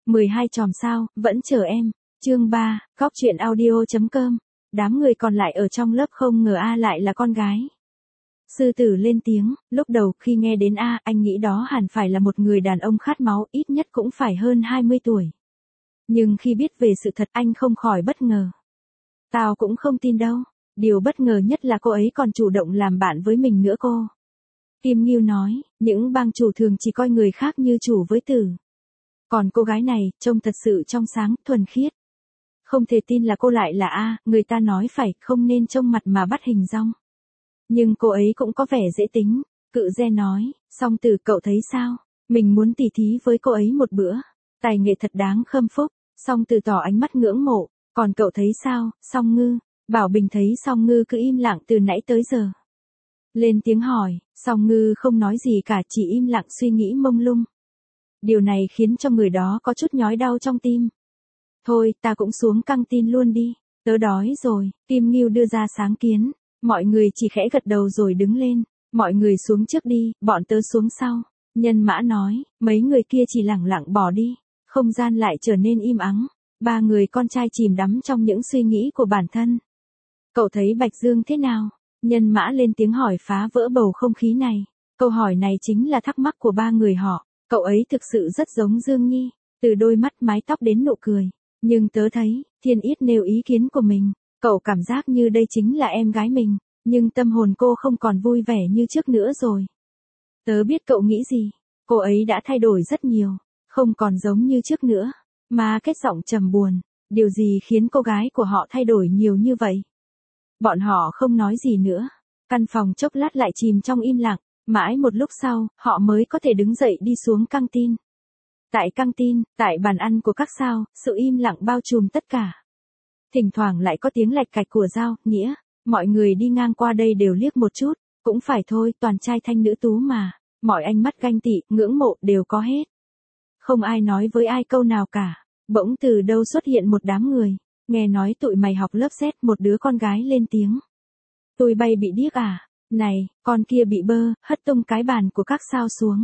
12 chòm sao, vẫn chờ em. Chương 3, Góc truyện audio.com. Đám người còn lại ở trong lớp không ngờ A lại là con gái. Sư tử lên tiếng, lúc đầu khi nghe đến A, anh nghĩ đó hẳn phải là một người đàn ông khát máu, ít nhất cũng phải hơn 20 tuổi. Nhưng khi biết về sự thật anh không khỏi bất ngờ. Tao cũng không tin đâu. Điều bất ngờ nhất là cô ấy còn chủ động làm bạn với mình nữa cô. Kim Nghiêu nói, những bang chủ thường chỉ coi người khác như chủ với tử. Còn cô gái này, trông thật sự trong sáng, thuần khiết. Không thể tin là cô lại là A, người ta nói phải không nên trông mặt mà bắt hình dong. Nhưng cô ấy cũng có vẻ dễ tính. Cự Ge nói, Song Tử cậu thấy sao? Mình muốn tỉ thí với cô ấy một bữa. Tài nghệ thật đáng khâm phục. Song Tử tỏ ánh mắt ngưỡng mộ. Còn cậu thấy sao, Song Ngư? Bảo Bình thấy Song Ngư cứ im lặng từ nãy tới giờ. Lên tiếng hỏi, Song Ngư không nói gì cả, chỉ im lặng suy nghĩ mông lung. Điều này khiến cho người đó có chút nhói đau trong tim. Thôi, ta cũng xuống căng tin luôn đi. Tớ đói rồi. Kim Nghiêu đưa ra sáng kiến. Mọi người chỉ khẽ gật đầu rồi đứng lên. Mọi người xuống trước đi, bọn tớ xuống sau. Nhân Mã nói, mấy người kia chỉ lẳng lặng bỏ đi. Không gian lại trở nên im ắng. Ba người con trai chìm đắm trong những suy nghĩ của bản thân. Cậu thấy Bạch Dương thế nào? Nhân Mã lên tiếng hỏi phá vỡ bầu không khí này. Câu hỏi này chính là thắc mắc của ba người họ. Cậu ấy thực sự rất giống Dương Nhi. Từ đôi mắt mái tóc đến nụ cười. Nhưng tớ thấy, Thiên Yết nêu ý kiến của mình. Cậu cảm giác như đây chính là em gái mình. Nhưng tâm hồn cô không còn vui vẻ như trước nữa rồi. Tớ biết cậu nghĩ gì. Cô ấy đã thay đổi rất nhiều. Không còn giống như trước nữa. Mà kết giọng trầm buồn. Điều gì khiến cô gái của họ thay đổi nhiều như vậy? Bọn họ không nói gì nữa. Căn phòng chốc lát lại chìm trong im lặng. Mãi một lúc sau, họ mới có thể đứng dậy đi xuống căng tin. Tại căng tin, tại bàn ăn của các sao, sự im lặng bao trùm tất cả. Thỉnh thoảng lại có tiếng lạch cạch của dao, Nghĩa. Mọi người đi ngang qua đây đều liếc một chút. Cũng phải thôi, toàn trai thanh nữ tú mà. Mọi ánh mắt ganh tị, ngưỡng mộ đều có hết. Không ai nói với ai câu nào cả. Bỗng từ đâu xuất hiện một đám người. Nghe nói tụi mày học lớp Z, một đứa con gái lên tiếng. Tôi bay bị điếc à? Này, con kia bị bơ, hất tung cái bàn của các sao xuống.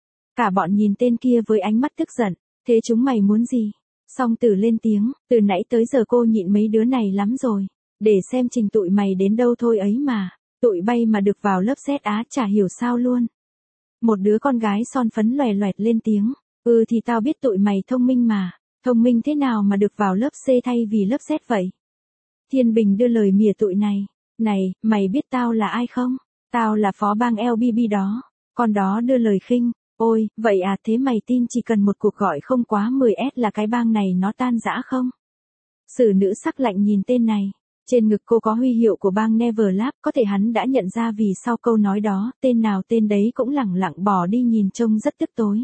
Cả bọn nhìn tên kia với ánh mắt tức giận. Thế chúng mày muốn gì? Song Tử lên tiếng, từ nãy tới giờ cô nhịn mấy đứa này lắm rồi. Để xem trình tụi mày đến đâu thôi ấy mà. Tụi bay mà được vào lớp Z á, chả hiểu sao luôn. Một đứa con gái son phấn loè loẹt lên tiếng. Thì tao biết tụi mày thông minh mà. Thông minh thế nào mà được vào lớp C thay vì lớp Z vậy? Thiên Bình đưa lời mỉa tụi này. Này, mày biết tao là ai không? Tao là phó bang LBB đó. Con đó đưa lời khinh. Ôi, vậy à, thế mày tin chỉ cần một cuộc gọi không quá 10S là cái bang này nó tan rã không? Sử nữ sắc lạnh nhìn tên này. Trên ngực cô có huy hiệu của bang Neverlap, có thể hắn đã nhận ra vì sau câu nói đó, tên nào tên đấy cũng lẳng lặng bỏ đi nhìn trông rất tức tối.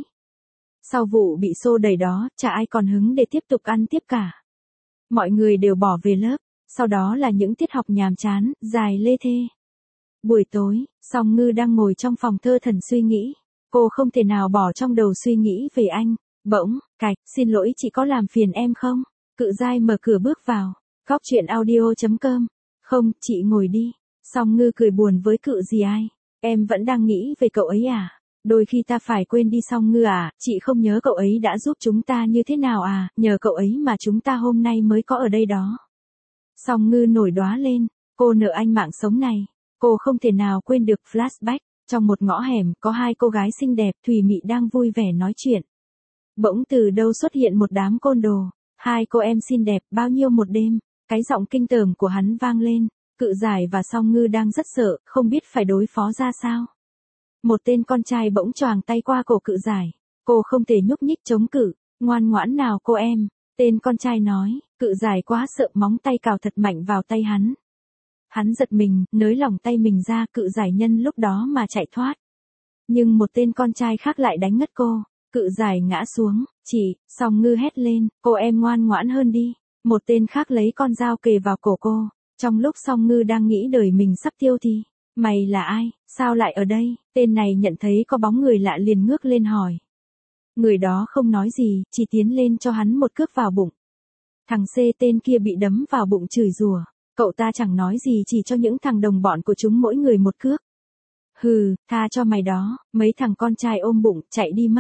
Sau vụ bị xô đẩy đó, chả ai còn hứng để tiếp tục ăn tiếp cả. Mọi người đều bỏ về lớp, sau đó là những tiết học nhàm chán, dài lê thê. Buổi tối, Song Ngư đang ngồi trong phòng thơ thẩn suy nghĩ. Cô không thể nào bỏ trong đầu suy nghĩ về anh. Bỗng, cạch, xin lỗi chị có làm phiền em không? Cự Giai mở cửa bước vào. Góc truyện audio.com. Không, chị ngồi đi. Song Ngư cười buồn với Cự gì ai. Em vẫn đang nghĩ về cậu ấy à? Đôi khi ta phải quên đi Song Ngư à, chị không nhớ cậu ấy đã giúp chúng ta như thế nào à, nhờ cậu ấy mà chúng ta hôm nay mới có ở đây đó. Song Ngư nổi đoá lên, cô nợ anh mạng sống này. Cô không thể nào quên được flashback. Trong một ngõ hẻm có hai cô gái xinh đẹp thùy mị đang vui vẻ nói chuyện. Bỗng từ đâu xuất hiện một đám côn đồ. Hai cô em xinh đẹp bao nhiêu một đêm. Cái giọng kinh tởm của hắn vang lên. Cự Giải và Song Ngư đang rất sợ, không biết phải đối phó ra sao. Một tên con trai bỗng choàng tay qua cổ Cự Giải. Cô không thể nhúc nhích chống cự. Ngoan ngoãn nào cô em. Tên con trai nói. Cự Giải quá sợ, móng tay cào thật mạnh vào tay hắn. Hắn giật mình, nới lỏng tay mình ra, Cự Giải nhân lúc đó mà chạy thoát. Nhưng một tên con trai khác lại đánh ngất cô. Cự Giải ngã xuống. Chị, Song Ngư hét lên, cô em ngoan ngoãn hơn đi. Một tên khác lấy con dao kề vào cổ cô. Trong lúc Song Ngư đang nghĩ đời mình sắp tiêu thì. Mày là ai, sao lại ở đây? Tên này nhận thấy có bóng người lạ liền ngước lên hỏi. Người đó không nói gì, chỉ tiến lên cho hắn một cước vào bụng. Thằng C tên kia bị đấm vào bụng chửi rủa. Cậu ta chẳng nói gì, chỉ cho những thằng đồng bọn của chúng mỗi người một cước. Hừ, tha cho mày đó. Mấy thằng con trai ôm bụng, chạy đi mất.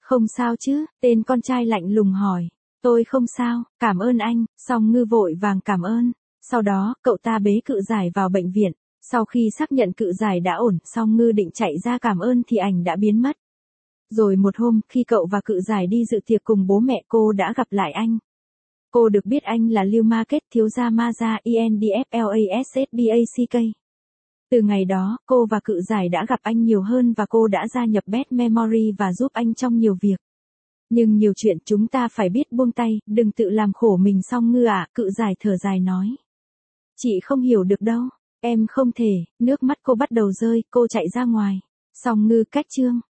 Không sao chứ, tên con trai lạnh lùng hỏi. Tôi không sao, cảm ơn anh, Song Ngư vội vàng cảm ơn. Sau đó, cậu ta bế Cự Giải vào bệnh viện. Sau khi xác nhận Cự Giải đã ổn, Song Ngư định chạy ra cảm ơn thì ảnh đã biến mất. Rồi một hôm, khi cậu và Cự Giải đi dự tiệc cùng bố mẹ cô đã gặp lại anh. Cô được biết anh là Lưu Market, thiếu gia Maza ENDFLASSBACK. Từ ngày đó, cô và Cự Giải đã gặp anh nhiều hơn và cô đã gia nhập Bad Memory và giúp anh trong nhiều việc. Nhưng nhiều chuyện chúng ta phải biết buông tay, đừng tự làm khổ mình. Song Ngư à, Cự Giải thở dài nói. Chị không hiểu được đâu, em không thể, nước mắt cô bắt đầu rơi, cô chạy ra ngoài. Song Ngư cách chương.